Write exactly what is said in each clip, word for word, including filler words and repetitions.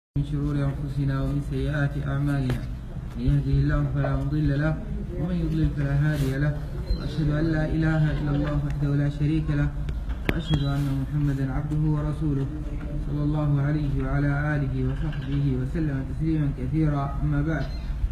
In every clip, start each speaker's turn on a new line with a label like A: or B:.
A: من شرور أنفسنا ومن سيئات أعمالنا، من يهده الله فلا مضل له ومن يضلل فلا هادي له، وأشهد أن لا إله إلا الله وحده لا شريك له، وأشهد أن محمدا عبده ورسوله صلى الله عليه وعلى آله وصحبه وسلم تسليما كثيرا. أما بعد،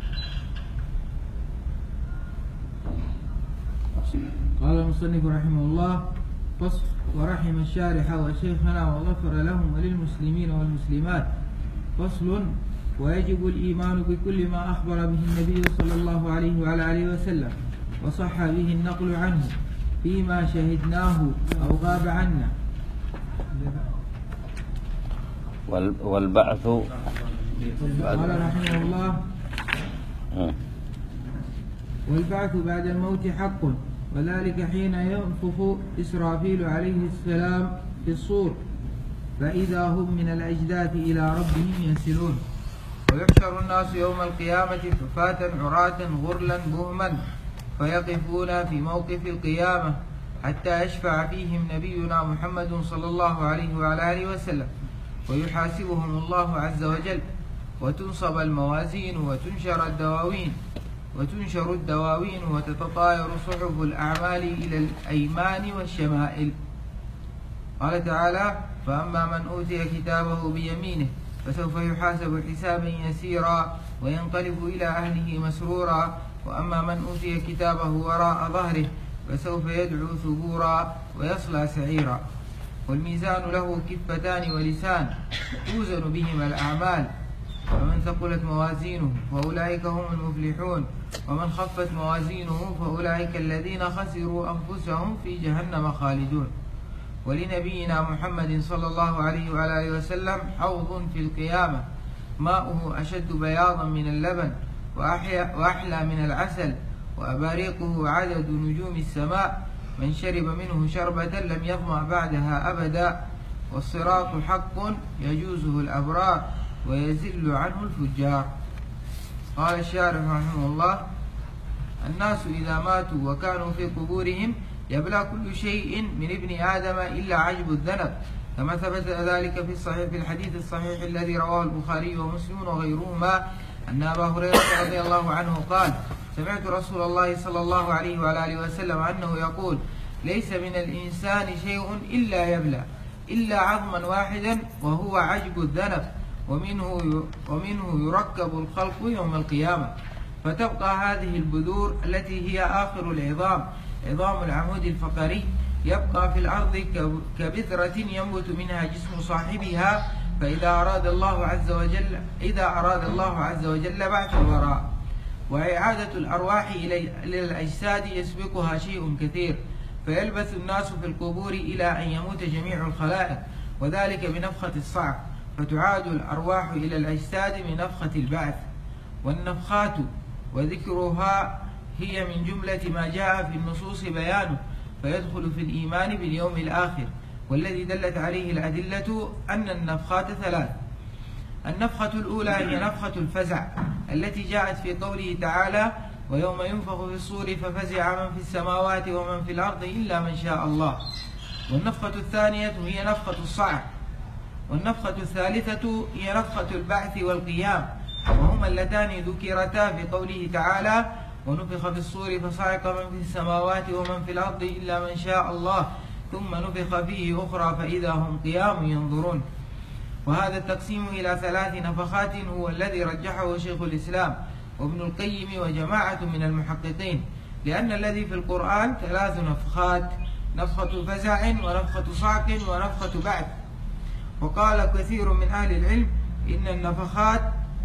A: قال المصنف رحمه الله: فصل. ورحم الشارح وشيخنا وغفر لهم وللمسلمين والمسلمات. فصل. ويجب الإيمان بكل ما أخبر به النبي صلى الله عليه وعلى آله وسلم وصح به النقل عنه فيما شهدناه أو غاب عنا.
B: والبعث.
A: قال رحمه الله: والبعث بعد الموت حق، وذلك حين ينفخ إسرافيل عليه السلام في الصور، فإذا هم من الأجداث إلى ربهم ينسلون. ويحشر الناس يوم القيامة حفاة عراة غرلا بهما، فيقفون في موقف القيامة حتى يشفع فيهم نبينا محمد صلى الله عليه وعلى آله وسلم، ويحاسبهم الله عز وجل، وتنصب الموازين وتنشر الدواوين وتنشر الدواوين وتتطاير صحف الأعمال إلى الأيمان والشمائل. قال تعالى: فأما من أوتي كتابه بيمينه فسوف يحاسب حسابا يسيرا وينقلب إلى أهله مسرورا، وأما من أوتي كتابه وراء ظهره فسوف يدعو ثبورا ويصلى سعيرا. والميزان له كفتان ولسان توزن بهما الأعمال، فمن ثقلت موازينه فأولئك هم المفلحون، ومن خفت موازينه فأولئك الذين خسروا أنفسهم في جهنم خالدون. ولنبينا محمد صلى الله عليه وعلى آله وسلم حوض في القيامة ماؤه أشد بياضا من اللبن وأحلى من العسل، وأباريقه عدد نجوم السماء، من شرب منه شربة لم يظمأ بعدها أبدا. والصراط حق يجوزه الأبرار ويزل عنه الفجار. قال الشارح رحمه الله: الناس إذا ماتوا وكانوا في قبورهم يبلى كل شيء من ابن آدم إلا عجب الذنب، كما ثبت ذلك في الصحيح في الحديث الصحيح الذي رواه البخاري ومسلم وغيرهما أن أبا هريرة رضي الله عنه قال: سمعت رسول الله صلى الله عليه وعلى آله وسلم أنه يقول: ليس من الإنسان شيء إلا يبلى إلا عظما واحدا وهو عجب الذنب، ومنه ومنه يركب الخلق يوم القيامة، فتبقى هذه البذور التي هي آخر العظام، عظام العمود الفقري، يبقى في الأرض كبذرة ينبت منها جسم صاحبها، فإذا أراد الله عز وجل إذا أراد الله عز وجل بعث الوراء. وإعادة الأرواح إلى الأجساد يسبقها شيء كثير، فيلبث الناس في القبور إلى أن يموت جميع الخلائق، وذلك بنفخة الصعق، فتعاد الأرواح إلى الأجساد بنفخة البعث. والنفخات وذكرها هي من جملة ما جاء في النصوص بيانه، فيدخل في الإيمان باليوم الآخر، والذي دلت عليه الأدلة أن النفخات ثلاث. النفخة الأولى هي نفخة الفزع التي جاءت في قوله تعالى: ويوم ينفخ في الصور ففزع من في السماوات ومن في الأرض إلا من شاء الله. والنفخة الثانية هي نفخة الصعق. والنفخة الثالثة هي نفخة البعث والقيام، وهما اللتان ذكرتا في قوله تعالى: ونفخ في الصور فصعق من في السماوات ومن في الأرض إلا من شاء الله، ثم نفخ فيه أخرى فإذا هم قيام ينظرون. وهذا التقسيم إلى ثلاث نفخات هو الذي رجحه شيخ الإسلام وابن القيم وجماعة من المحققين، لأن الذي في القرآن ثلاث نفخات: نفخة فزع ونفخة صعق ونفخة بعث. وقال كثير من أهل العلم إن النفخات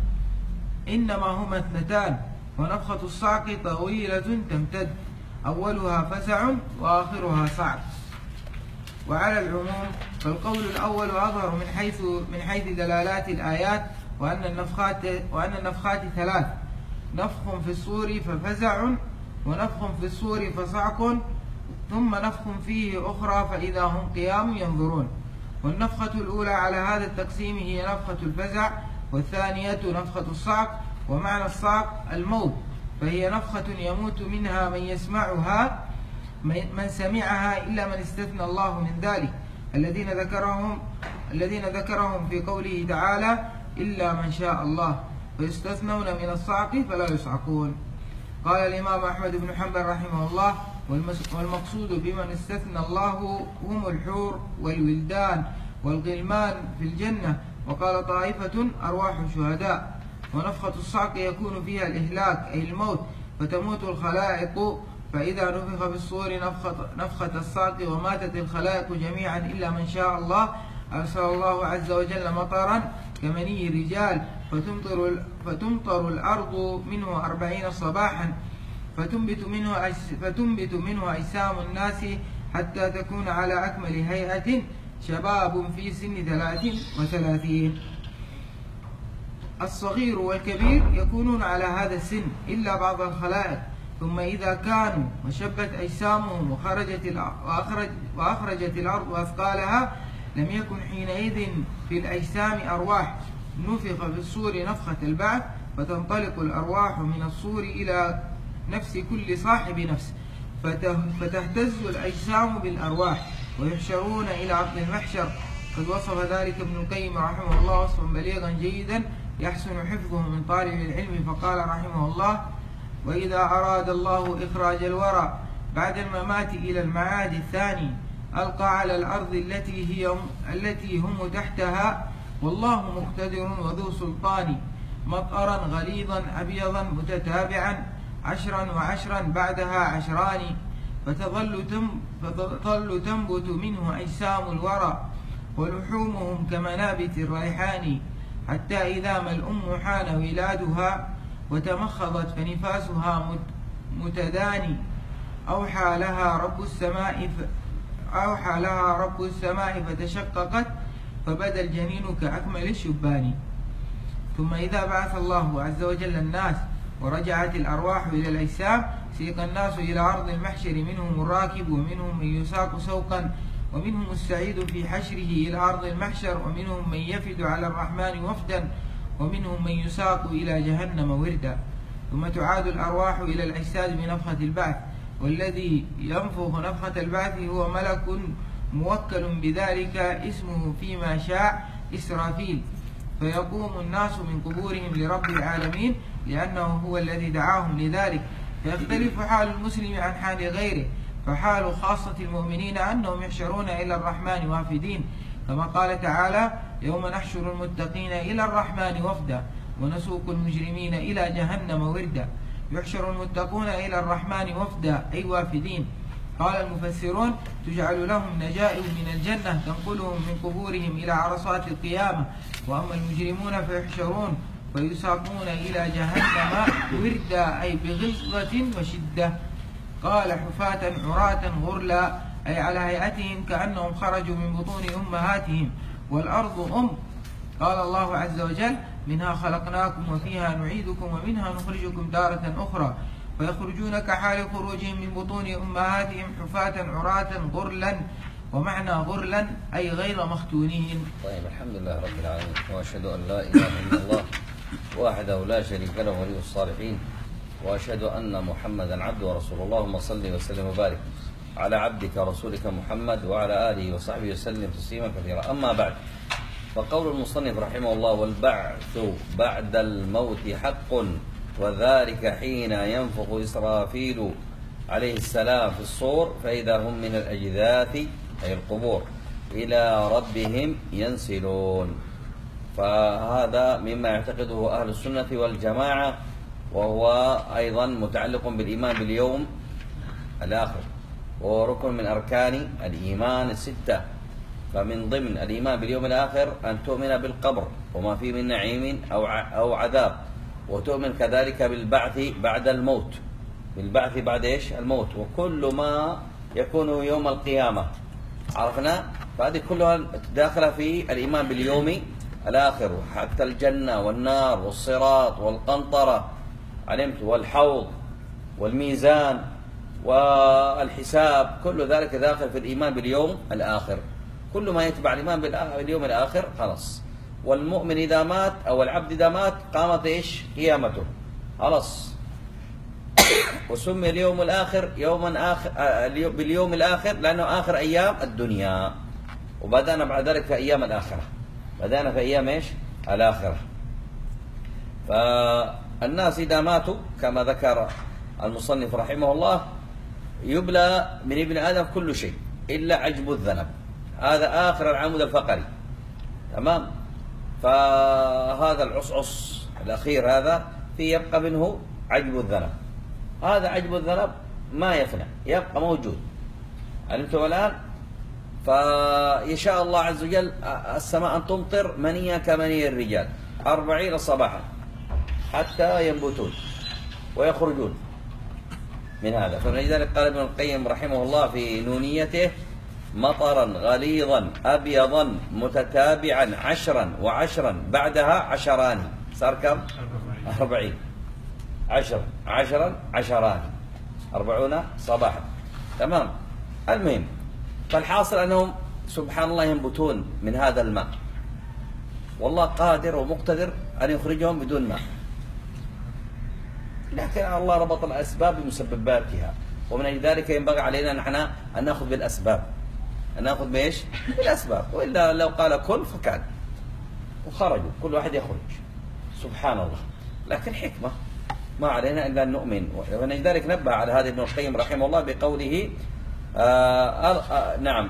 A: إنما هما اثنتان، ونفخة الصعق طويلة تمتد، أولها فزع وآخرها صعق. وعلى العموم فالقول الأول أظهر من حيث من حيث دلالات الآيات، وأن النفخات وأن النفخات ثلاث: نفخ في الصور ففزع، ونفخ في الصور فصعق، ثم نفخ فيه أخرى فإذا هم قيام ينظرون. والنفخة الأولى على هذا التقسيم هي نفخة الفزع، والثانية نفخة الصعق. ومعنى الصعق الموت، فهي نفخة يموت منها من يسمعها من سمعها إلا من استثنى الله من ذلك، الذين ذكرهم الذين ذكرهم في قوله تعالى: إلا من شاء الله، فيستثنون من الصعق فلا يصعقون. قال الإمام أحمد بن حنبل رحمه الله: والمقصود بمن استثنى الله هم الحور والولدان والغلمان في الجنة. وقال طائفة: أرواح الشهداء. ونفخة الصعق يكون فيها الإهلاك أي الموت، فتموت الخلائق، فإذا نفخ في الصور نفخة, نفخة الصعق وماتت الخلائق جميعا إلا من شاء الله، أرسل الله عز وجل مطرا كمني الرجال، فتمطر, فتمطر الأرض منه أربعين صباحا، فتنبت منه, فتنبت منه أجسام الناس حتى تكون على أكمل هيئة شباب في سن ثلاث وثلاثين. الصغير والكبير يكونون على هذا السن إلا بعض الخلائق، ثم إذا كانوا وشبت أجسامهم وخرجت وأخرج وأخرجت الأرض أثقالها لم يكن حينئذ في الأجسام أرواح، نفخ في الصور نفخة البعث، فتنطلق الأرواح من الصور إلى نفس كل صاحب نفس، فتهتز الأجسام بالأرواح، ويحشرون إلى أرض المحشر. قد وصف ذلك ابن القيم رحمه الله وصفا بليغا جيدا يحسن حفظه من طالب العلم، فقال رحمه الله: وإذا أراد الله إخراج الورى بعد الممات إلى المعاد الثاني ألقى على الأرض التي هي التي هم تحتها، والله مقتدر وذو سلطان، مطرا غليظا أبيضا متتابعا عشرا وعشرا بعدها عشران، فتظل تم فتظل تنبت منه أجسام الورى، ولحومهم كمنابت الريحان، حتى إذا ما الأم حان ولادها وتمخضت فنفاسها متداني، أوحى لها رب السماء ف... أوحى لها رب السماء فتشققت، فبدا الجنين كأكمل الشبان. ثم إذا بعث الله عز وجل الناس ورجعت الأرواح إلى الأجسام سيق الناس إلى أرض المحشر، منهم الراكب ومنهم من يساق سوقا، ومنهم السعيد في حشره إلى أرض المحشر، ومنهم من يفد على الرحمن وفدا، ومنهم من يساق إلى جهنم وردا. ثم تعاد الأرواح إلى الأجساد بنفخة البعث، والذي ينفخ نفخة البعث هو ملك موكل بذلك اسمه فيما شاء إسرافيل، فيقوم الناس من قبورهم لرب العالمين لأنه هو الذي دعاهم لذلك. فيختلف حال المسلم عن حال غيره، فحال خاصة المؤمنين أنهم يحشرون إلى الرحمن وافدين، كما قال تعالى: يوم نحشر المتقين إلى الرحمن وفدا ونسوق المجرمين إلى جهنم وردا. يحشر المتقون إلى الرحمن وفدا أي وافدين. قال المفسرون: تجعل لهم نجائب من الجنة تنقلهم من قبورهم إلى عرصات القيامة، وأما المجرمون فيحشرون فيساقون إلى جهنم وردا أي بغلظة وشدة. قال: حفاة عراة غرلا أي على هيئتهم كأنهم خرجوا من بطون أمهاتهم، والأرض أم. قال الله عز وجل: منها خلقناكم وفيها نعيدكم ومنها نخرجكم تارة أخرى، فيخرجون كحال خروجهم من بطون أمهاتهم حفاة عراة غرلا. ومعنى غرلا أي غير مختونين.
B: طيب، الحمد لله رب العالمين، وأشهد أن لا إله إلا الله وحده لا شريك له ولي الصالحين، وأشهد أن محمدا عبده ورسوله. اللهم صل وسلم وبارك على عبدك ورسولك محمد وعلى آله وصحبه وسلم تسليما كثيرا. أما بعد، فقول المصنف رحمه الله: والبعث بعد الموت حق، وذلك حين ينفخ إسرافيل عليه السلام في الصور، فإذا هم من الأجداث أي القبور إلى ربهم ينسلون. فهذا مما يعتقده أهل السنة والجماعة، وهو أيضا متعلق بالإيمان باليوم الآخر، وهو ركن من أركان الإيمان الستة. فمن ضمن الإيمان باليوم الآخر أن تؤمن بالقبر وما فيه من نعيم أو أو عذاب، وتؤمن كذلك بالبعث بعد الموت، بالبعث بعد إيش؟ الموت، وكل ما يكون يوم القيامة عرفنا. فهذه كلها داخلة في الإيمان باليوم الآخر، حتى الجنة والنار والصراط والقنطرة علمت، والحوض والميزان والحساب، كل ذلك داخل في الإيمان باليوم الآخر. كل ما يتبع الإيمان باليوم الآخر خلاص. والمؤمن إذا مات أو العبد إذا مات قامت إيش؟ قيامته خلاص. وسمي اليوم الآخر يوما آخر باليوم الآخر لأنه آخر أيام الدنيا، وبدأنا بعد ذلك في أيام الآخرة. بدأنا في أيام إيش؟ الآخرة. فالناس إذا ماتوا كما ذكر المصنف رحمه الله يبلى من ابن آدم كل شيء إلا عجب الذنب، هذا آخر العمود الفقري، تمام. فهذا العصعص الأخير هذا في يبقى منه عجب الذنب، هذا عجب الذنب ما يفنى، يبقى موجود. علمتم الآن؟ فيشاء الله عز وجل السماء أن تمطر منيا كمني الرجال أربعين صباحا حتى ينبتون ويخرجون من هذا. فلذلك قال ابن القيم رحمه الله في نونيته: مطرا غليظا أبيضا متتابعا عشرا وعشرا بعدها عشران، صار كم؟ أربعين. عشرا عشرا عشران، أربعون صباحا، تمام. المهم، فالحاصل أنهم سبحان الله ينبتون من هذا الماء، والله قادر ومقتدر أن يخرجهم بدون ماء، لكن الله ربط الأسباب بمسبباتها. ومن أجل ذلك ينبغي علينا نحن أن نأخذ بالأسباب، أن نأخذ بإيش؟ بالأسباب، وإلا لو قال كن فكان وخرجوا، كل واحد يخرج، سبحان الله. لكن حكمة ما علينا إلا أن نؤمن. ومن أجل ذلك نبه على هذا ابن القيم رحمه الله بقوله آه آه آه نعم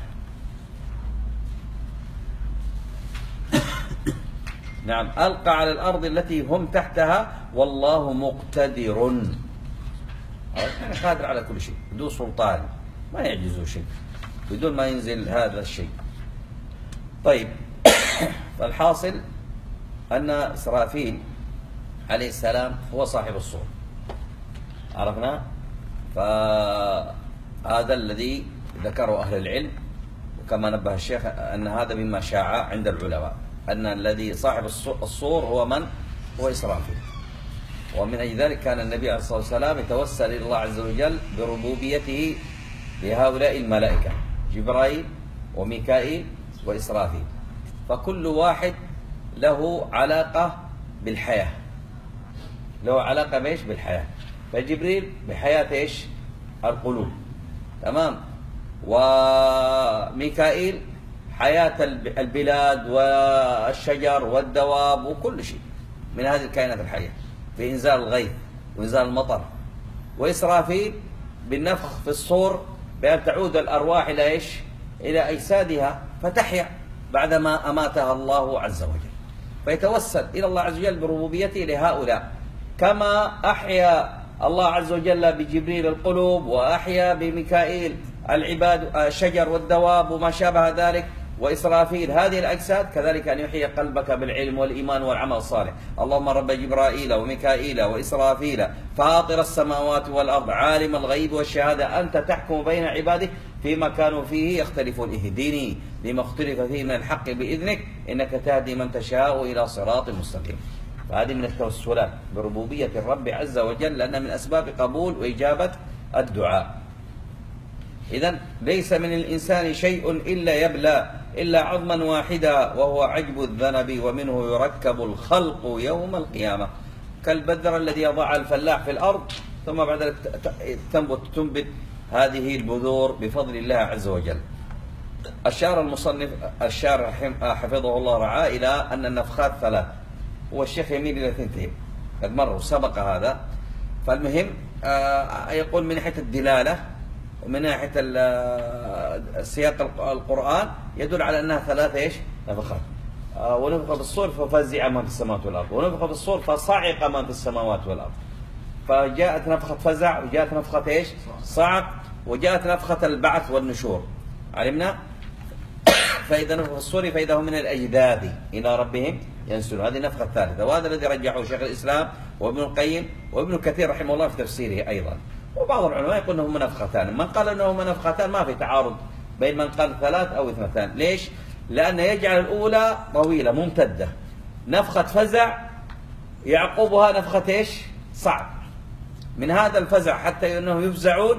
B: نعم ألقى على الأرض التي هم تحتها والله مقتدر، يعني قادر على كل شيء بدون سلطان، ما يعجزه شيء بدون ما ينزل هذا الشيء. طيب فالحاصل أن إسرافيل عليه السلام هو صاحب الصور، عرفنا. فهذا الذي ذكره أهل العلم، وكما نبه الشيخ أن هذا مما شاع عند العلماء، أن الذي صاحب الصور هو من؟ هو إسرافيل. ومن أجل ذلك كان النبي عليه الصلاة والسلام يتوسل إلى الله عز وجل بربوبيته لهؤلاء الملائكة، جبرائيل وميكائيل وإسرافيل، فكل واحد له علاقة بالحياة، له علاقة بإيش؟ بالحياة. فجبريل بحياة إيش؟ القلوب، تمام. وميكائيل حياة البلاد والشجر والدواب وكل شيء من هذه الكائنات الحية في إنزال الغيث وإنزال المطر. وإسرافيل بالنفخ في الصور بأن تعود الأرواح إلى إيش؟ إلى أجسادها فتحيا بعدما أماتها الله عز وجل. فيتوسل إلى الله عز وجل بربوبيته لهؤلاء، كما أحيا الله عز وجل بجبريل القلوب، وأحيا بميكائيل العباد الشجر والدواب وما شابه ذلك، وإسرافيل هذه الأجساد، كذلك أن يحيي قلبك بالعلم والإيمان والعمل الصالح. اللهم رب جبرائيل وميكائيل وإسرافيل فاطر السماوات والأرض عالم الغيب والشهادة أنت تحكم بين عبادك فيما كانوا فيه يختلفون اهدني لما اختلف فيه من الحق بإذنك إنك تهدي من تشاء إلى صراط مستقيم. فهذه من التوسلات بربوبية الرب عز وجل، لأنها من أسباب قبول وإجابة الدعاء. إذن ليس من الإنسان شيء إلا يبلى إلا عظما واحدا وهو عجب الذنب، ومنه يركب الخلق يوم القيامة، كالبذر الذي يضع الفلاح في الأرض ثم بعد ذلك تنبت تنبت هذه البذور بفضل الله عز وجل. أشار المصنف الشارع حفظه الله رعاه إلى أن النفخات ثلاث، والشيخ يميل إلى ثنتين، قد مر سبق هذا. فالمهم يقول من ناحية الدلالة ومن ناحية السياق القرآن يدل على أنها ثلاثة إيش؟ نفخات. ونفخ بالصور ففزع من في السماوات والأرض، ونفخ بالصور فصعق من في السماوات والأرض. فجاءت نفخة فزع، وجاءت نفخة إيش؟ صعق، وجاءت نفخة البعث والنشور، علمنا. فإذا نفخ الصور فإذا هم من الأجداث إلى ربهم ينسلون، هذه النفخة الثالثة. وهذا الذي رجحه شيخ الإسلام وابن القيم وابن كثير رحمه الله في تفسيره أيضا. وبعض العلماء يقول أنهما نفختان، من قال أنهما نفختان ما في تعارض بين من قال ثلاث أو اثنتان. ليش؟ لأن يجعل الأولى طويلة ممتدة، نفخة فزع يعقبها نفخة إيش؟ صعق، من هذا الفزع حتى أنهم يفزعون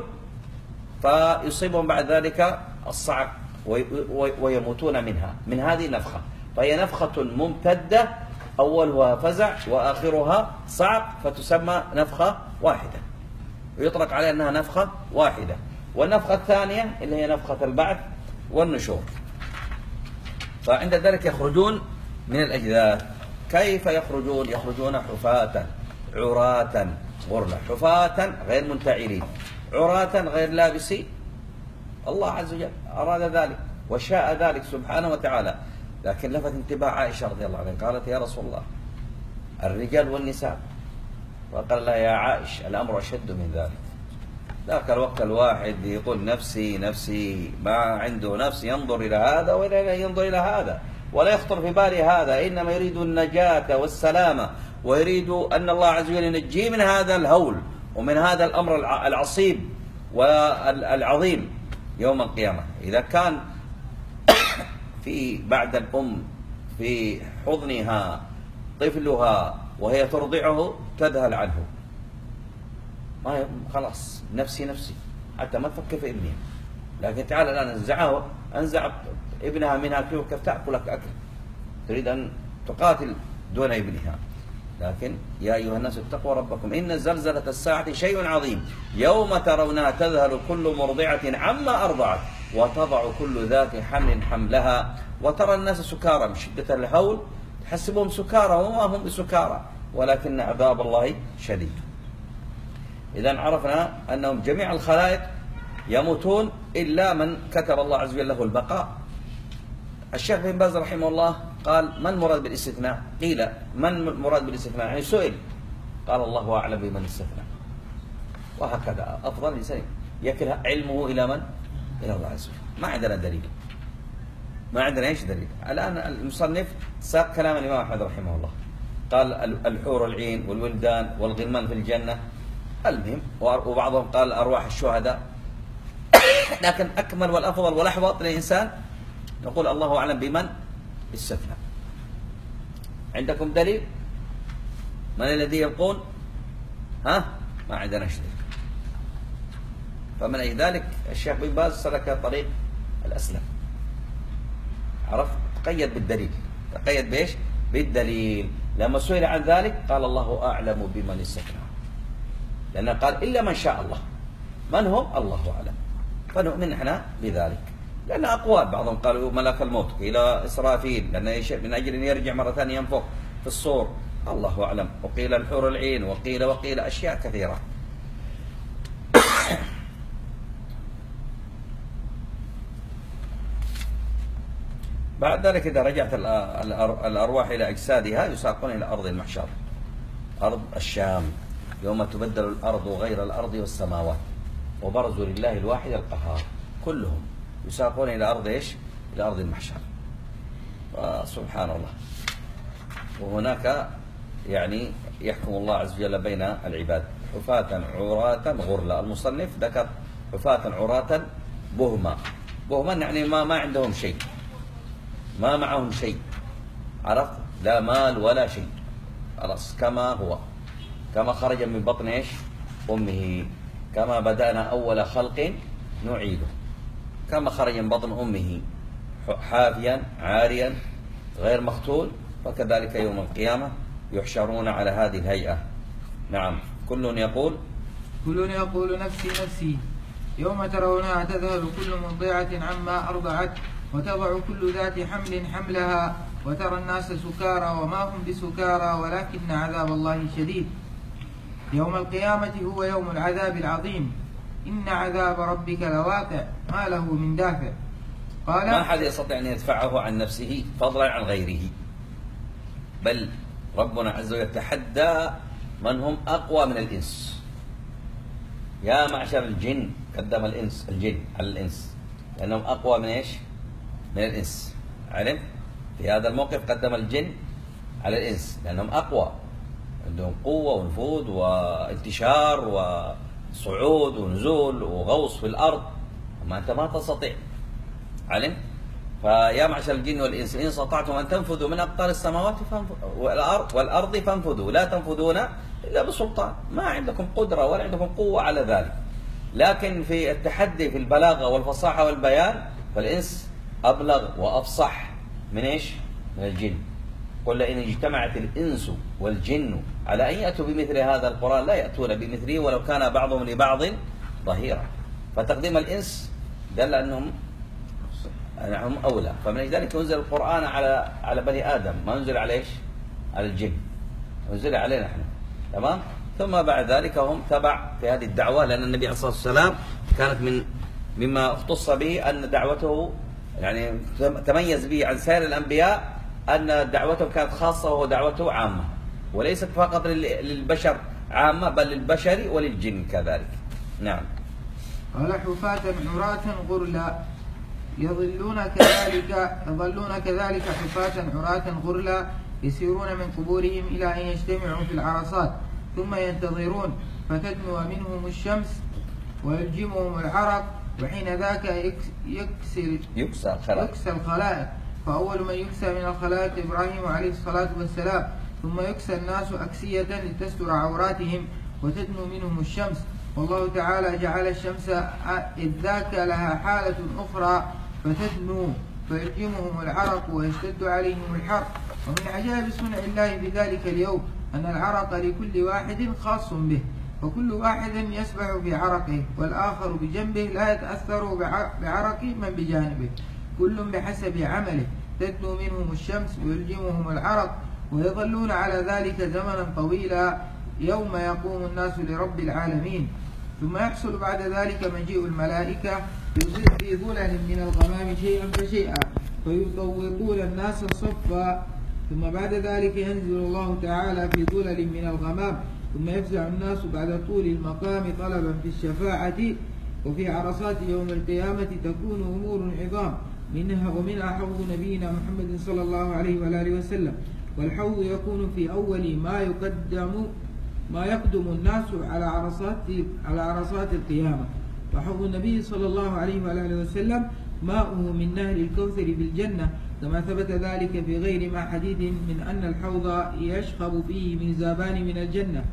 B: فيصيبهم بعد ذلك الصعق ويموتون منها، من هذه النفخة. فهي نفخة ممتدة أولها فزع وآخرها صعق، فتسمى نفخة واحدة، ويطلق عليها أنها نفخة واحدة. والنفخة الثانية اللي هي نفخة البعث والنشور. فعند ذلك يخرجون من الأجداث كيف يخرجون؟ يخرجون حفاة عراة غرلا، حفاة غير منتعلين، عراة غير لابسين. الله عز وجل أراد ذلك وشاء ذلك سبحانه وتعالى. لكن لفت انتباه عائشة رضي الله عنها، قالت يا رسول الله الرجال والنساء، فقال لها يا عائش الأمر أشد من ذلك. ذاك الوقت الواحد يقول نفسي نفسي، ما عنده نفس ينظر إلى هذا ولا ينظر إلى هذا، ولا يخطر في باله هذا، إنما يريد النجاة والسلامة، ويريد أن الله عز وجل ينجيه من هذا الهول ومن هذا الأمر العصيب والعظيم يوم القيامة. إذا كان في بعد الأم في حضنها طفلها وهي ترضعه تذهل عنه، ما خلاص نفسي نفسي، حتى ما تفكر في ابنها. لكن تعال الآن انزعه، انزع ابنها منها كيف تأكل أكل، تريد أن تقاتل دون ابنها. لكن يا أيها الناس اتقوا ربكم إن زلزلة الساعة شيء عظيم يوم ترونها تذهل كل مرضعة عما أرضعت وتضع كل ذات حمل حملها وترى الناس سكارى، من شدة الهول تحسبهم سكارى وما هم بسكارى ولكن عذاب الله شديد. إذا عرفنا أنهم جميع الخلائق يموتون إلا من كتب الله عز وجل له البقاء. الشيخ بن باز رحمه الله قال ما المراد بالاستثناء؟ قيل من المراد بالاستثناء؟ يعني سئل قال الله أعلم بمن استثنى. وهكذا أفضل الإنسان يكل علمه إلى من؟ إلى الله عز وجل. ما عندنا دليل، ما عندنا إيش دليل. الآن المصنف ساق كلام الإمام أحمد رحمه الله، قال الحور العين والولدان والغلمان في الجنة، المهم، وبعضهم قال أرواح الشهداء. لكن أكمل والأفضل والأحوط للإنسان نقول الله أعلم بمن استثنى. عندكم دليل؟ من الذي يقول؟ ها؟ ما عندنا شيء. فمن أجل ذلك الشيخ بن باز سلك طريق الأسلم، عرفت؟ تقيد بالدليل. تقيد بإيش؟ بالدليل. لما سئل عن ذلك قال الله أعلم بمن استثنى، لأنه قال إلا من شاء الله. من هم؟ الله أعلم. فنؤمن احنا بذلك، لأن أقوال، بعضهم قالوا ملك الموت، قيل إسرافيل لأنه من أجل أن يرجع مرة ثانية ينفخ في الصور، الله أعلم. وقيل الحور العين، وقيل وقيل أشياء كثيرة. بعد ذلك إذا رجعت الأرواح إلى أجسادها يساقون إلى أرض المحشر، أرض الشام، يوم تبدل الأرض غير الأرض والسماوات وبرزوا لله الواحد القهار، كلهم يساقون إلى أرض إيش؟ إلى أرض المحشر. سبحان الله. وهناك يعني يحكم الله عز وجل بين العباد، حفاة عراة غرلا. المصنف ذكر حفاة عراة بهما، بهما يعني ما ما عندهم شيء، ما معهم شيء، عرفت؟ لا مال ولا شيء، خلاص كما هو، كما خرج من بطن إيش؟ أمه، كما بدأنا أول خلق نعيده، كما خرج من بطن أمه حافيا عاريا غير مختول، وكذلك يوم القيامة يحشرون على هذه الهيئة. نعم. كل يقول
A: كل يقول نفسي نفسي يوم ترونها تذهل كل مرضعة عما أرضعت وتضع كل ذات حمل حملها وترى الناس سكارى وما هم بسكارى ولكن عذاب الله شديد. يوم القيامة هو يوم العذاب العظيم، إن عذاب ربك لواقع ما له من دافع. قال
B: ما أحد يستطيع أن يدفعه عن نفسه فضلا عن غيره، بل ربنا عز وجل يتحدى من هم أقوى من الإنس. يا معشر الجن، قدم الإنس الجن على الإنس لأنهم أقوى من إيش؟ من الإنس. علم؟ في هذا الموقف قدم الجن على الإنس لأنهم أقوى، عندهم قوة ونفوذ وانتشار وصعود ونزول وغوص في الأرض، أما أنت ما تستطيع. علم؟ فيا معشر الجن والإنس إن استطعتم أن تنفذوا من أقطار السماوات والأرض والأرض فانفذوا لا تنفذون إلا بسلطان. ما عندكم قدرة ولا عندكم قوة على ذلك. لكن في التحدي في البلاغة والفصاحة والبيان فالإنس أبلغ وأفصح من إيش؟ من الجن. قل إن اجتمعت الإنس والجن على أن يأتوا بمثل هذا القرآن لا يأتون بمثله ولو كان بعضهم لبعض ظهيرا. فتقديم الإنس دل أنهم هم أولى. فمن أجل ذلك ينزل القرآن على على بني آدم، ما ينزل على إيش؟ على الجن، ينزل علينا نحن. تمام؟ ثم بعد ذلك هم تبع في هذه الدعوة، لأن النبي عليه الصلاة والسلام كانت من مما اختص به أن دعوته يعني تميز به عن سائر الأنبياء أن دعوته كانت خاصة وهو دعوته عامة، وليست فقط للبشر عامة بل للبشر وللجن كذلك. نعم.
A: قال حفاة عراة غرلا يظلون كذلك يظلون كذلك حفاة عراة غرلا يسيرون من قبورهم إلى أن يجتمعوا في العرصات ثم ينتظرون فتدنو منهم الشمس ويلجمهم العرق، وحين ذاك يكسر
B: يكسى الخلائق.
A: يكسى الخلائق فأول من يكسى من الخلائق إبراهيم عليه الصلاة والسلام، ثم يكسى الناس أكسية لتستر عوراتهم وتدنو منهم الشمس. والله تعالى جعل الشمس إذ ذاك لها حالة أخرى فتدنو فيلجمهم العرق ويشتد عليهم الحر. ومن عجائب صنع الله في ذلك اليوم أن العرق لكل واحد خاص به، وكل واحد يسبح في عرقه والآخر بجنبه لا يتأثر بعرق من بجانبه، كل بحسب عمله. تدنو منهم الشمس ويلجمهم العرق ويظلون على ذلك زمنا طويلا يوم يقوم الناس لرب العالمين. ثم يحصل بعد ذلك مجيء الملائكة في ظلل من الغمام شيئا فشيئا فيطوقون الناس صفا، ثم بعد ذلك ينزل الله تعالى في ظلل من الغمام، ثم يفزع الناس بعد طول المقام طلبا في الشفاعة. وفي عرصات يوم القيامة تكون أمور عظام، منها ومنها حوض نبينا محمد صلى الله عليه وآله وسلم. والحوض يكون في أول ما يقدم ما يقدم الناس على عرصات على عرصات القيامة. وحوض النبي صلى الله عليه وآله وسلم ماؤه من نهر الكوثر في الجنة، كما ثبت ذلك في غير ما حديث من أن الحوض يشخب فيه ميزابان من الجنة.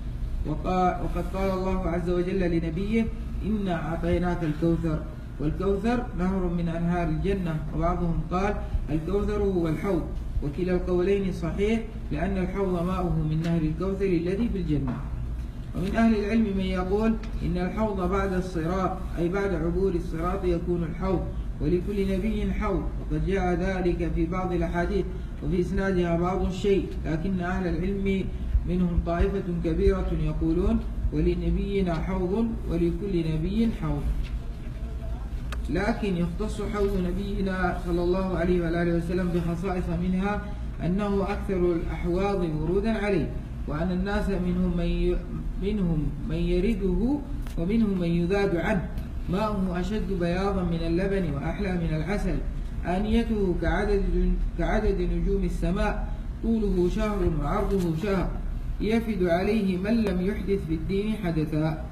A: وقد قال الله عز وجل لنبيه: إنا أعطيناك الكوثر، والكوثر نهر من أنهار الجنة. وبعضهم قال الكوثر هو الحوض، وكلا القولين صحيح لأن الحوض ماؤه من نهر الكوثر الذي في الجنة. ومن أهل العلم من يقول إن الحوض بعد الصراط، أي بعد عبور الصراط يكون الحوض، ولكل نبي حوض، وقد جاء ذلك في بعض الأحاديث وفي إسنادها بعض الشيء، لكن أهل العلم منهم طائفة كبيرة يقولون ولنبينا حوض ولكل نبي حوض، لكن يختص حوض نبينا صلى الله عليه وآله وسلم بخصائص، منها أنه أكثر الأحواض ورودا عليه، وأن الناس منهم من منهم من يرده ومنهم من يذاد عنه. ماؤه أشد بياضا من اللبن وأحلى من العسل، آنيته كعدد كعدد نجوم السماء، طوله شهر وعرضه شهر، يفد عليه من لم يحدث في الدين حدثا.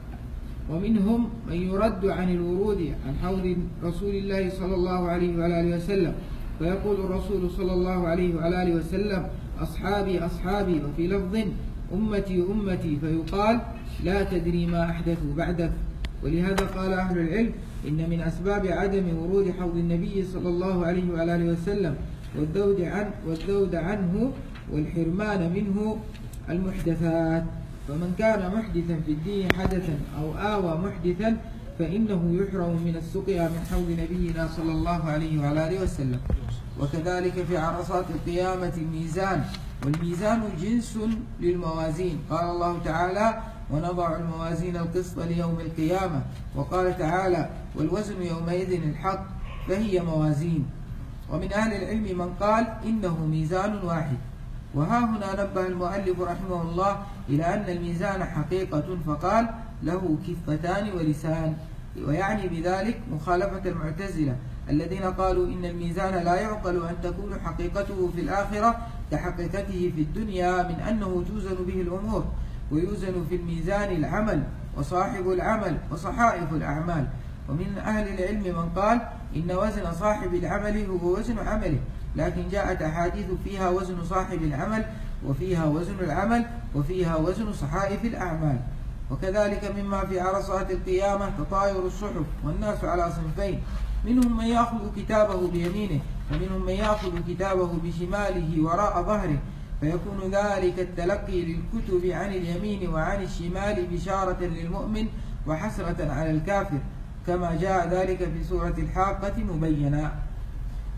A: ومنهم من يرد عن الورود عن حوض رسول الله صلى الله عليه وآله وسلم، فيقول الرسول صلى الله عليه وآله وسلم: أصحابي أصحابي، وفي لفظ أمتي أمتي، فيقال لا تدري ما أحدثوا بعدك. ولهذا قال أهل العلم إن من أسباب عدم ورود حوض النبي صلى الله عليه وآله وسلم والذود عنه, والذود عنه والحرمان منه المحدثات. فمن كان محدثا في الدين حدثا أو آوى محدثا فإنه يحرم من السقيا من حوض نبينا صلى الله عليه وآله وسلم. وكذلك في عرصات القيامة الميزان، والميزان جنس للموازين. قال الله تعالى: ونضع الموازين القسط ليوم القيامة. وقال تعالى: والوزن يومئذ الحق، فهي موازين. ومن أهل العلم من قال إنه ميزان واحد. وها هنا نبه المؤلف رحمه الله إلى أن الميزان حقيقة، فقال له كفتان ولسان، ويعني بذلك مخالفة المعتزلة الذين قالوا إن الميزان لا يعقل أن تكون حقيقته في الآخرة كحقيقته في الدنيا، من أنه توزن به الأمور، ويوزن في الميزان العمل وصاحب العمل وصحائف الأعمال. ومن أهل العلم من قال إن وزن صاحب العمل هو وزن عمله، لكن جاءت أحاديث فيها وزن صاحب العمل، وفيها وزن العمل، وفيها وزن صحائف الأعمال. وكذلك مما في عرصات القيامة تطاير الصحف، والناس على صنفين: منهم من يأخذ كتابه بيمينه، ومنهم من يأخذ كتابه بشماله وراء ظهره، فيكون ذلك التلقي للكتب عن اليمين وعن الشمال بشارة للمؤمن وحسرة على الكافر، كما جاء ذلك في سورة الحاقة مبينا.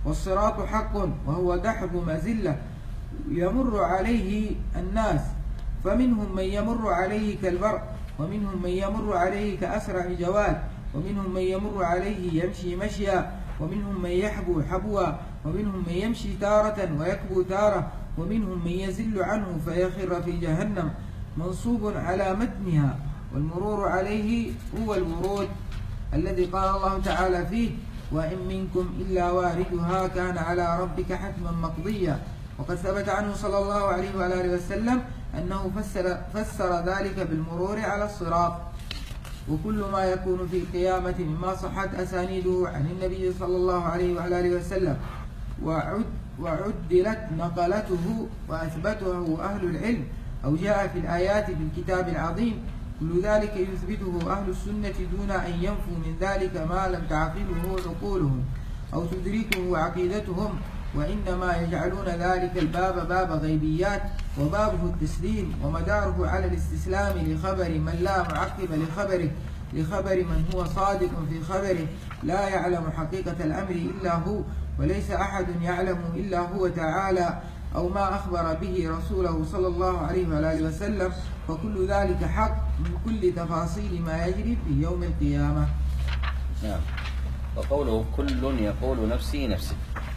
A: والصراط حق وهو دحض مزلة يمر عليه الناس، فمنهم من يمر عليه كالبرق، ومنهم من يمر عليه كأسرع جواد، ومنهم من يمر عليه يمشي مشيا، ومنهم من يحبو حبوا، ومنهم من يمشي تارة ويكبو تارة، ومنهم من يزل عنه فيخر في جهنم منصوب على متنها. والمرور عليه هو الورود الذي قال الله تعالى فيه: وإن منكم إلا واردها كان على ربك حتما مقضيا. وقد ثبت عنه صلى الله عليه وآله وسلم أنه فسر, فسر ذلك بالمرور على الصراط. وكل ما يكون في القيامة مما صحت أسانيده عن النبي صلى الله عليه وآله وسلم وعد وعدلت نقلته وأثبته أهل العلم أو جاء في الآيات في الكتاب العظيم، كل ذلك يثبته أهل السنة دون أن ينفوا من ذلك ما لم تعقله عقولهم أو تدركه عقيدتهم، وإنما يجعلون ذلك الباب باب غيبيات، وبابه التسليم، ومداره على الاستسلام لخبر من لا معقب لخبره، لخبر من هو صادق في خبره لا يعلم حقيقة الأمر إلا هو، وليس أحد يعلم إلا هو تعالى، أو ما أخبر به رسوله صلى الله عليه وآله وسلم، فكل ذلك حق من كل تفاصيل ما يجري في يوم القيامة.
B: نعم. وقوله كل يقول نفسي نفسي،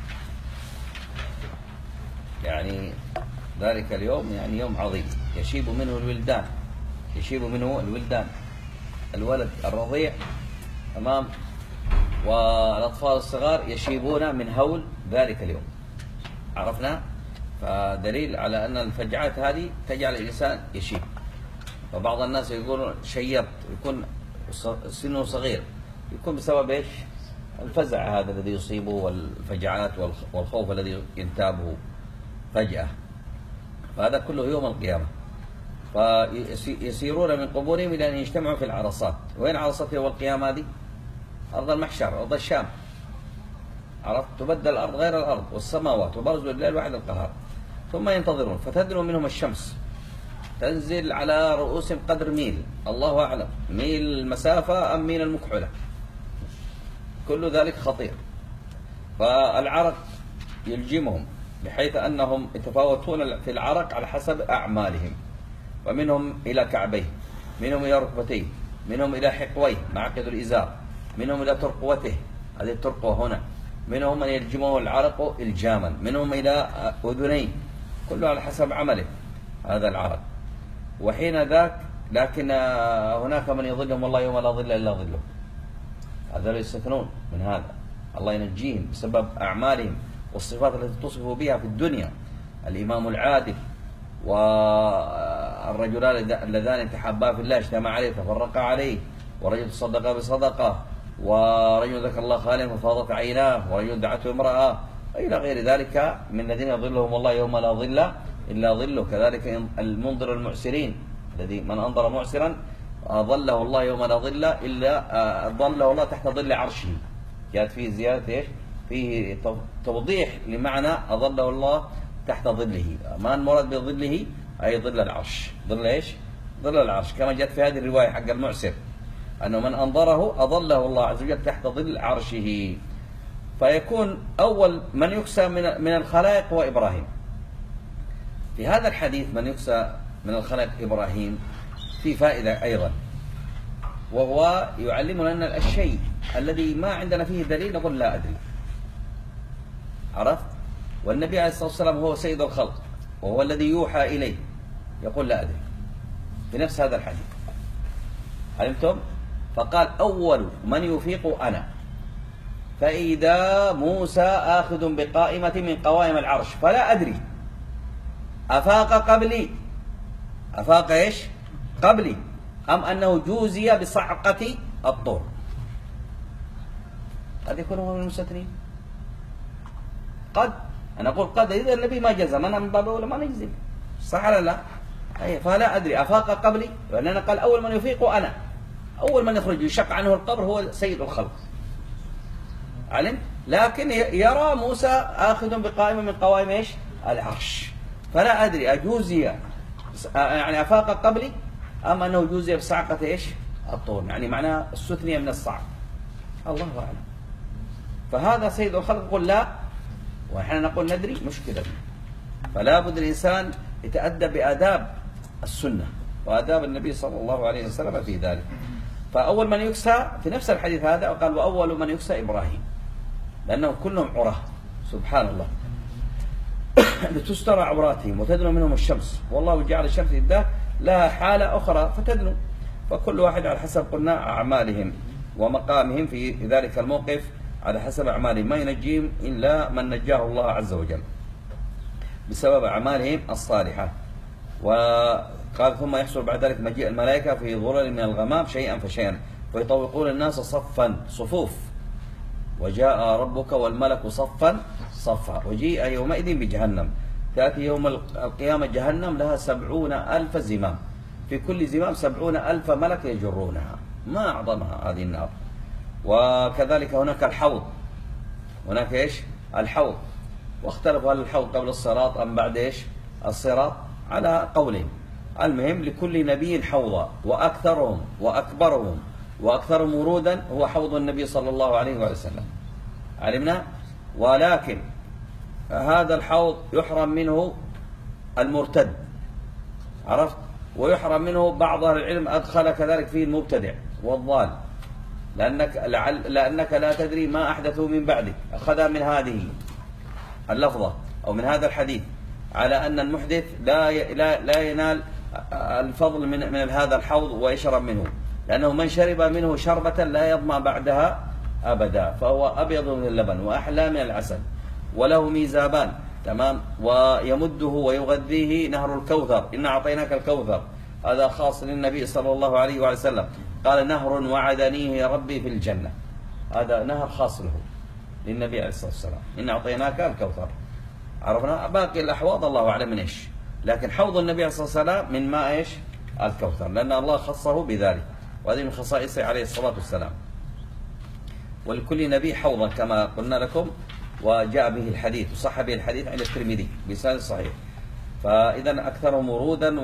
B: يعني ذلك اليوم يعني يوم عظيم يشيب منه الولدان، يشيب منه الولدان، الولد الرضيع تمام، والأطفال الصغار يشيبون من هول ذلك اليوم. عرفنا؟ فدليل على أن الفجعات هذه تجعل الإنسان يشيب. فبعض الناس يقولون شيبت، يكون سنه صغير، يكون بسبب إيش؟ الفزع هذا الذي يصيبه، والفجعات والخوف الذي ينتابه فجأة. فهذا كله يوم القيامة. فيسيرون من قبورهم إلى أن يجتمعوا في العرصات. وين عرصات يوم القيامة هذه؟ أرض المحشر، أرض الشام. عرفت؟ تبدل الأرض غير الأرض والسماوات، وبرزوا لله الواحد القهار. ثم ينتظرون فتدنو منهم الشمس، تنزل على رؤوسهم قدر ميل، الله أعلم ميل المسافة أم ميل المكحلة، كل ذلك خطير. فالعرق يلجمهم بحيث أنهم يتفاوتون في العرق على حسب أعمالهم، ومنهم إلى كعبيه، منهم إلى ركبتيه، منهم إلى حقويه معقد الإزار، منهم إلى ترقوته، هذه الترقوة هنا، منهم من يلجمه العرق إلجاما، منهم إلى أذنيه، كله على حسب عمله هذا العرق. وحين ذاك لكن هناك من يظلهم الله يوم لا ظل إلا ظله، هذا يستثنون من هذا، الله ينجيهم بسبب أعمالهم والصفات التي تصفوا بها في الدنيا. الإمام العادل، والرجلان اللذان تحابا في الله اجتمع عليه تفرقا عليه، ورجل تصدق بصدقة، ورجل ذكر الله خاليا ففاضت عيناه، ورجل دعته امرأة، إلى غير ذلك من الذين يظلهم الله يوم لا ظل إلا ظله. كذلك المنظر المعسرين، الذي من أنظر معسرا ظله الله يوم لا ظل إلا ظله الله تحت ظل عرشه. جاءت فيه زيادة إيش؟ فيه توضيح لمعنى أظله الله تحت ظله. ما المراد بظله؟ أي ظل العرش. ظل إيش؟ ظل العرش، كما جاءت في هذه الرواية حق المعسر أنه من أنظره أظله الله عز وجل تحت ظل عرشه. فيكون أول من يكسى من من الخلائق هو إبراهيم. في هذا الحديث من يكسى من الخلائق إبراهيم في فائدة أيضا، وهو يعلمنا أن الشيء الذي ما عندنا فيه دليل نقول لا أدري. عرفت؟ والنبي عليه الصلاة والسلام هو سيد الخلق، وهو الذي يوحى إليه، يقول لا أدري في نفس هذا الحديث. علمتم؟ فقال أول من يفيق أنا، فإذا موسى آخذ بقائمة من قوائم العرش فلا أدري أفاق قبلي، أفاق إيش؟ قبلي، أم أنه جوزي بصعقة الطور. قد يكون هو من المستثنين، قد أنا أقول قد، إذا النبي ما جزم أنا من باب أولى ما نجزم، صح ولا لا؟ أي فلا أدري أفاق قبلي، لأننا قال أول من يفيق أنا، أول من يخرج يشق عنه القبر هو سيد الخلق. علم؟ لكن يرى موسى آخذ بقائمة من قوائم إيش؟ العرش، فلا أدري أجوزي يعني أفاق قبلي أم أنه جوزي بصعقة إيش؟ الطور، يعني معناه استثنية من الصعق، الله أعلم. فهذا سيد الخلق يقول لا ونحن نقول ندري مشكلة. فلا بد الإنسان يتأدب بآداب السنة وآداب النبي صلى الله عليه وسلم في ذلك. فأول من يكسى في نفس الحديث هذا قال وأول من يكسى إبراهيم، لأنهم كلهم عراه سبحان الله لتستر عوراتهم وتدنو منهم الشمس، والله جعل الشمس إده لها حالة أخرى فتدنو، فكل واحد على حسب قلنا أعمالهم ومقامهم في ذلك الموقف على حسب أعمالهم، ما ينجيهم إلا من نجاه الله عز وجل بسبب أعمالهم الصالحة. وقال ثم يحصل بعد ذلك مجيء الملائكة في ظلل من الغمام شيئا فشيئا فيطوقون الناس صفا صفوف، وجاء ربك والملك صفا صفا، وجيء يومئذ بجهنم، تأتي يوم القيامة جهنم لها سبعون ألف زمام، في كل زمام سبعون ألف ملك يجرونها، ما أعظمها هذه النار. وكذلك هناك الحوض، هناك إيش الحوض، واختلفوا هل الحوض قبل الصراط أم بعد إيش الصراط على قولين. المهم لكل نبي حوضا، وأكثرهم وأكبرهم وأكثرهم ورودا هو حوض النبي صلى الله عليه وسلم، علمنا. ولكن هذا الحوض يحرم منه المرتد، عرفت، ويحرم منه بعض أهل العلم أدخل كذلك فيه المبتدع والضال، لأنك, لأنك لا تدري ما أحدثوا من بعدك. أخذ من هذه اللفظة أو من هذا الحديث على أن المحدث لا لا لا ينال الفضل من من هذا الحوض ويشرب منه، لأنه من شرب منه شربة لا يظمأ بعدها أبدا، فهو أبيض من اللبن وأحلى من العسل وله ميزابان، تمام، ويمده ويغذيه نهر الكوثر، إن أعطيناك الكوثر، هذا خاص للنبي صلى الله عليه وسلم، قال نهر وعدنيه ربي في الجنة، هذا نهر خاص له للنبي عليه الصلاة والسلام، إن أعطيناك الكوثر. عرفنا باقي الأحواض الله أعلم من إيش، لكن حوض النبي عليه الصلاة والسلام من ماء إيش الكوثر، لأن الله خصه بذلك، وهذه من خصائصه عليه الصلاة والسلام. ولكل نبي حوضا كما قلنا لكم، وجاء به الحديث وصح به الحديث عند الترمذي بسند صحيح. فإذا أكثرهم ورودا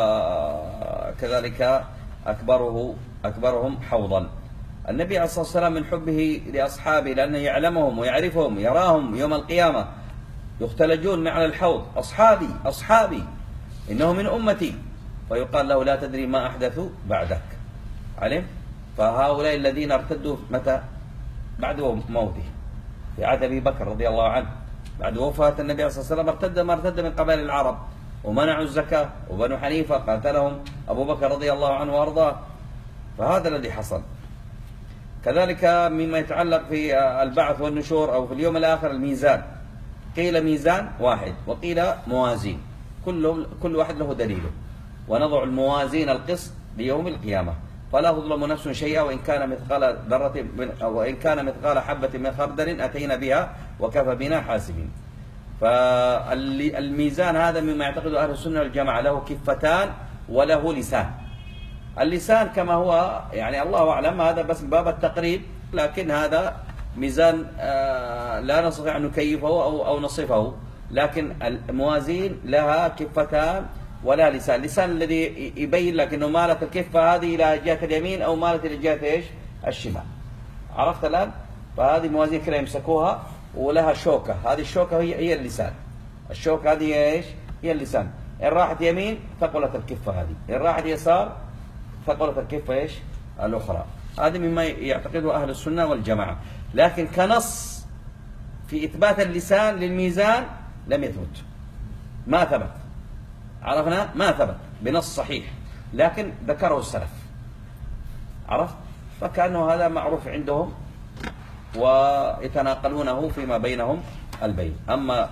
B: وكذلك أكبره أكبرهم حوضا. النبي عليه الصلاة والسلام من حبه لأصحابه لأنه يعلمهم ويعرفهم، يراهم يوم القيامة يختلجون على الحوض، أصحابي أصحابي إنه من أمتي، فيقال له لا تدري ما أحدثوا بعدك، علم. فهؤلاء الذين ارتدوا متى؟ بعد موته، في عهد أبي بكر رضي الله عنه، بعد وفاة النبي عليه الصلاة والسلام ارتد ما ارتد من قبائل العرب ومنعوا الزكاة، وبنو حنيفة قاتلهم أبو بكر رضي الله عنه وأرضاه، فهذا الذي حصل. كذلك مما يتعلق في البعث والنشور أو في اليوم الآخر الميزان، قيل ميزان واحد وقيل موازين، كل كل واحد له دليله. ونضع الموازين القسط ليوم القيامة فلا تظلم نفس شيئا وإن كان مثقال ذرة وإن كان مثقال حبة من خردل أتينا بها وكفى بنا حاسبين. فالميزان هذا مما يعتقد أهل السنة والجماعة له كفتان وله لسان. اللسان كما هو يعني الله أعلم، هذا بس باب التقريب، لكن هذا ميزان لا نستطيع أن نكيفه أو أو نصفه، لكن الموازين لها كفتان ولا لسان. اللسان الذي يبين لك انه مالت الكفه هذه الى جهه اليمين او مالت الى جهه ايش الشمال، عرفت الان؟ فهذه موازين كده يمسكوها ولها شوكه، هذه الشوكه هي هي اللسان، الشوكه هذه هي ايش؟ هي اللسان. ان راحت يمين ثقلت الكفه هذه، ان راحت يسار ثقلت الكفه ايش الاخرى. هذه مما يعتقده اهل السنه والجماعه، لكن كنص في اثبات اللسان للميزان لم يثبت، ما ثبت، عرفنا؟ ما ثبت بنص صحيح، لكن ذكره السلف، عرفت؟ فكأنه هذا معروف عندهم ويتناقلونه فيما بينهم البين. أما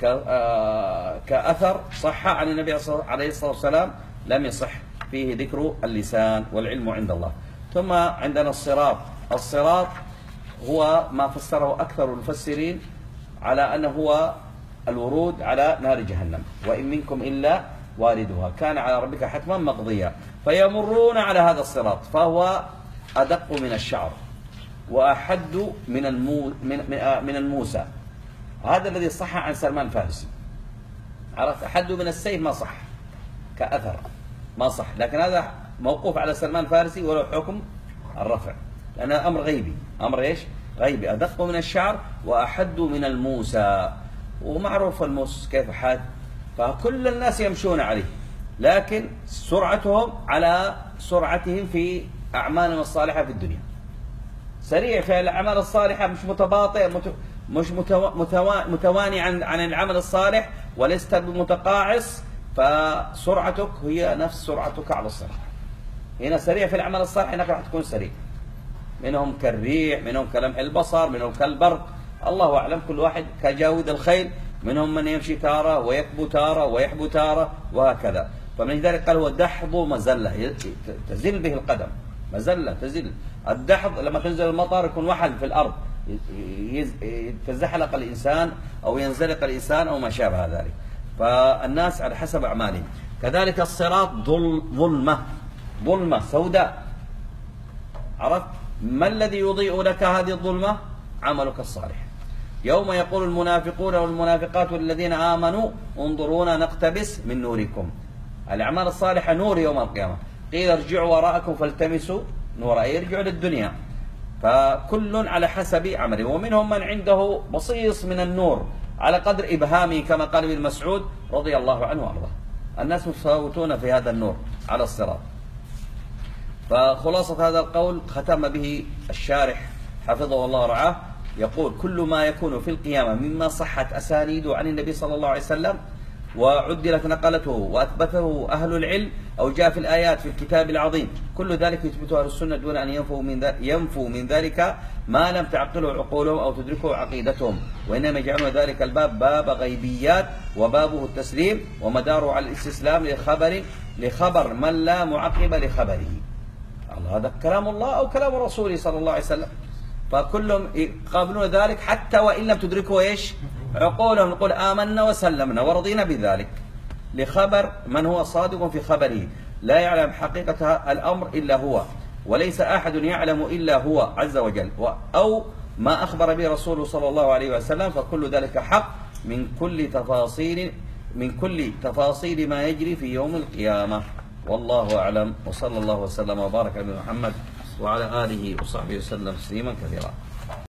B: كأثر صح عن النبي عليه الصلاة والسلام لم يصح فيه ذكر اللسان، والعلم عند الله. ثم عندنا الصراط. الصراط هو ما فسره أكثر المفسرين على أنه هو الورود على نار جهنم، وإن منكم إلا واردها كان على ربك حتما مقضيا، فيمرون على هذا الصراط فهو أدق من الشعر وأحد من المو من من الموسى. هذا الذي صح عن سلمان الفارسي، عرفت؟ أحد من السيف ما صح كأثر، ما صح، لكن هذا موقوف على سلمان الفارسي ولو حكم الرفع، لأنه أمر غيبي، أمر إيش؟ غيبي. أدق من الشعر وأحد من الموسى. ومعروف الموس كيف حاد، فكل الناس يمشون عليه، لكن سرعتهم على سرعتهم في أعمالهم الصالحة في الدنيا. سريع في الأعمال الصالحة، مش متباطئ، مش متواني عن عن العمل الصالح، ولست بمتقاعس، فسرعتك هي نفس سرعتك على الصراط. هنا سريع في العمل الصالح، هناك راح تكون سريع. منهم كالريح، منهم كلمح البصر، منهم كالبرق، الله أعلم، كل واحد كجاود الخيل. منهم من يمشي تارة ويكبو تارة ويحبو تارة وهكذا. فمن ذلك قال هو دحض مزلة، تزل به القدم، مزلة تزل. الدحض لما تنزل المطر يكون وحل في الأرض، يتزحلق الإنسان أو ينزلق الإنسان أو ما شابه ذلك. فالناس على حسب أعمالهم. كذلك الصراط ظلمة، ظلمة سوداء. عرفت؟ ما الذي يضيء لك هذه الظلمة؟ عملك الصالح. يوم يقول المنافقون والمنافقات الذين آمنوا انظرونا نقتبس من نوركم. الأعمال الصالحة نور يوم القيامة. قيل ارجعوا وراءكم فالتمسوا نورا، أي يرجعوا للدنيا. فكل على حسب عمله. ومنهم من عنده بصيص من النور على قدر إبهامه، كما قال ابن مسعود رضي الله عنه وأرضاه. الناس متفاوتون في هذا النور على الصراط. فخلاصة هذا القول ختم به الشارح حفظه الله ورعاه، يقول كل ما يكون في القيامة مما صحت أسانيده عن النبي صلى الله عليه وسلم وعدلت نقلته وأثبته أهل العلم أو جاء في الآيات في الكتاب العظيم، كل ذلك يثبته أهل السنة دون أن ينفوا من ذلك, ينفوا من ذلك ما لم تعقله عقولهم أو تدركه عقيدتهم، وإنما يجعلون ذلك الباب باب غيبيات وبابه التسليم ومداره على الاستسلام لخبر لخبر من لا معقب لخبره. هذا كلام الله أو كلام رسوله صلى الله عليه وسلم. فكلهم يقابلون ذلك حتى وإن لم تدركوا إيش عقولهم، نقول آمنا وسلمنا ورضينا بذلك لخبر من هو صادق في خبره، لا يعلم حقيقة الأمر إلا هو، وليس أحد يعلم إلا هو عز وجل، أو ما أخبر به رسوله صلى الله عليه وسلم. فكل ذلك حق من كل تفاصيل من كل تفاصيل ما يجري في يوم القيامة. والله أعلم، وصلى الله وسلم وبارك على محمد وعلى آله وصحبه وسلم تسليما كثيرا.